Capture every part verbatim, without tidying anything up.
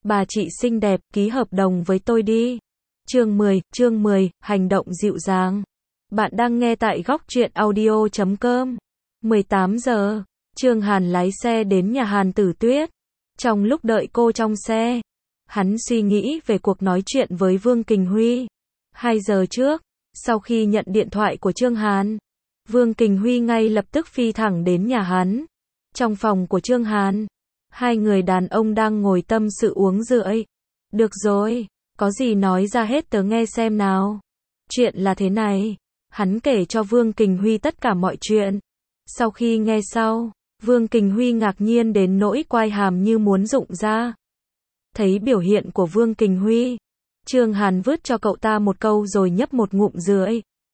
Bà chị xinh đẹp, ký hợp đồng với tôi đi. Chương mười, chương mười, hành động dịu dàng. Bạn đang nghe tại góc truyện audio chấm com. mười tám giờ, Trương Hàn lái xe đến nhà Hàn Tử Tuyết. Trong lúc đợi cô trong xe, hắn suy nghĩ về cuộc nói chuyện với Vương Kình Huy. Hai giờ trước, sau khi nhận điện thoại của Trương Hàn, Vương Kình Huy ngay lập tức phi thẳng đến nhà hắn. Trong phòng của Trương Hàn, hai người đàn ông đang ngồi tâm sự uống rượu. Được rồi, có gì nói ra hết tớ nghe xem nào. Chuyện là thế này, hắn kể cho Vương Kình Huy tất cả mọi chuyện. Sau khi nghe sau, Vương Kình Huy ngạc nhiên đến nỗi quai hàm như muốn rụng ra. Thấy biểu hiện của Vương Kình Huy, Trương Hàn vứt cho cậu ta một câu rồi nhấp một ngụm rượu.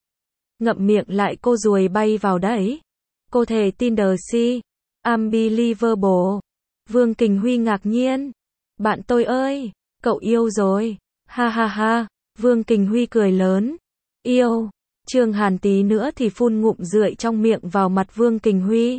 Ngậm miệng lại cô ruồi bay vào đấy. Cô thể tin đờ si. Unbelievable. Vương Kình Huy ngạc nhiên. Bạn tôi ơi, cậu yêu rồi. Ha ha ha. Vương Kình Huy cười lớn. Yêu. Trương Hàn tí nữa thì phun ngụm rượu trong miệng vào mặt Vương Kình Huy.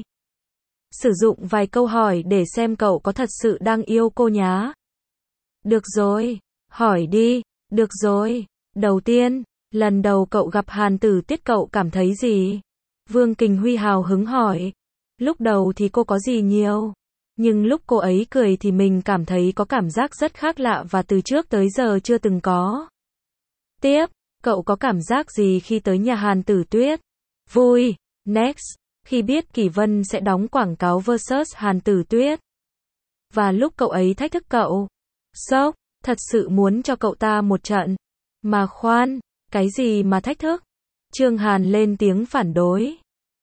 Sử dụng vài câu hỏi để xem cậu có thật sự đang yêu cô nhá. Được rồi, hỏi đi. Được rồi. Đầu tiên, lần đầu cậu gặp Hàn Tử Tuyết cậu cảm thấy gì? Vương Kình Huy hào hứng hỏi. Lúc đầu thì cô có gì nhiều, nhưng lúc cô ấy cười thì mình cảm thấy có cảm giác rất khác lạ và từ trước tới giờ chưa từng có. Tiếp, cậu có cảm giác gì khi tới nhà Hàn Tử Tuyết? Vui. Next, khi biết Kỳ Vân sẽ đóng quảng cáo versus Hàn Tử Tuyết. Và lúc cậu ấy thách thức cậu. Sốc, thật sự muốn cho cậu ta một trận. Mà khoan, cái gì mà thách thức? Trương Hàn lên tiếng phản đối.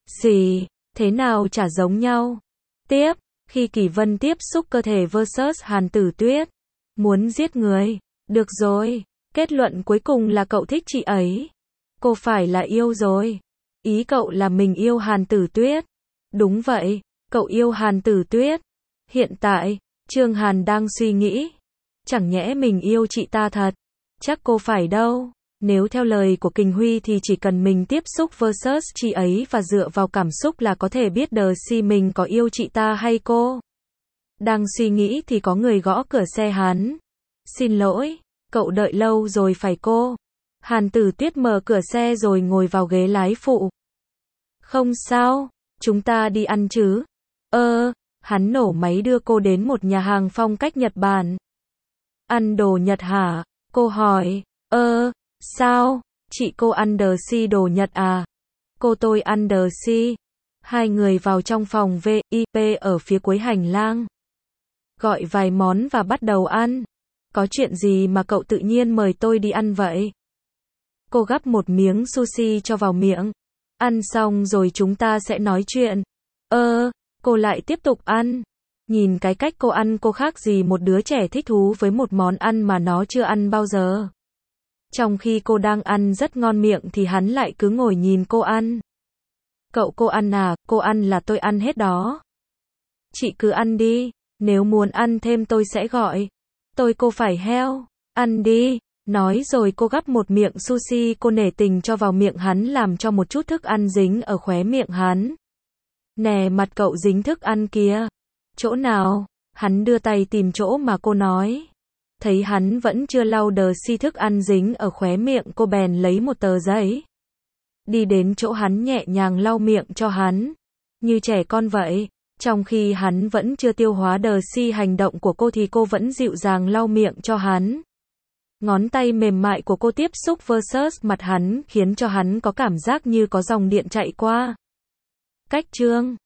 Gì, thế nào chả giống nhau. Tiếp, khi Kỳ Vân tiếp xúc cơ thể versus Hàn Tử Tuyết. Muốn giết người. Được rồi, kết luận cuối cùng là cậu thích chị ấy. Cô phải là yêu rồi. Ý cậu là mình yêu Hàn Tử Tuyết. Đúng vậy, cậu yêu Hàn Tử Tuyết. Hiện tại, Trương Hàn đang suy nghĩ. Chẳng nhẽ mình yêu chị ta thật? Chắc cô phải đâu. Nếu theo lời của Kình Huy thì chỉ cần mình tiếp xúc versus chị ấy và dựa vào cảm xúc là có thể biết đờ si mình có yêu chị ta hay cô. Đang suy nghĩ thì có người gõ cửa xe hắn. Xin lỗi, cậu đợi lâu rồi phải cô. Hàn Tử Tuyết mở cửa xe rồi ngồi vào ghế lái phụ. Không sao, chúng ta đi ăn chứ. Ơ, hắn nổ máy đưa cô đến một nhà hàng phong cách Nhật Bản. Ăn đồ Nhật hả? Cô hỏi. Ơ, sao? Chị cô ăn đờ si đồ Nhật à? Cô tôi ăn đờ si. Hai người vào trong phòng vi ai pi ở phía cuối hành lang. Gọi vài món và bắt đầu ăn. Có chuyện gì mà cậu tự nhiên mời tôi đi ăn vậy? Cô gắp một miếng sushi cho vào miệng. Ăn xong rồi chúng ta sẽ nói chuyện. Ơ, cô lại tiếp tục ăn. Nhìn cái cách cô ăn cô khác gì một đứa trẻ thích thú với một món ăn mà nó chưa ăn bao giờ. Trong khi cô đang ăn rất ngon miệng thì hắn lại cứ ngồi nhìn cô ăn. Cậu cô ăn à, cô ăn là tôi ăn hết đó. Chị cứ ăn đi, nếu muốn ăn thêm tôi sẽ gọi. Tôi cô phải heo, ăn đi. Nói rồi cô gắp một miệng sushi cô nể tình cho vào miệng hắn làm cho một chút thức ăn dính ở khóe miệng hắn. Nè mặt cậu dính thức ăn kìa. Chỗ nào? Hắn đưa tay tìm chỗ mà cô nói. Thấy hắn vẫn chưa lau đờ si thức ăn dính ở khóe miệng cô bèn lấy một tờ giấy. Đi đến chỗ hắn nhẹ nhàng lau miệng cho hắn. Như trẻ con vậy. Trong khi hắn vẫn chưa tiêu hóa đờ si hành động của cô thì cô vẫn dịu dàng lau miệng cho hắn. Ngón tay mềm mại của cô tiếp xúc versus mặt hắn khiến cho hắn có cảm giác như có dòng điện chạy qua. Cách Trương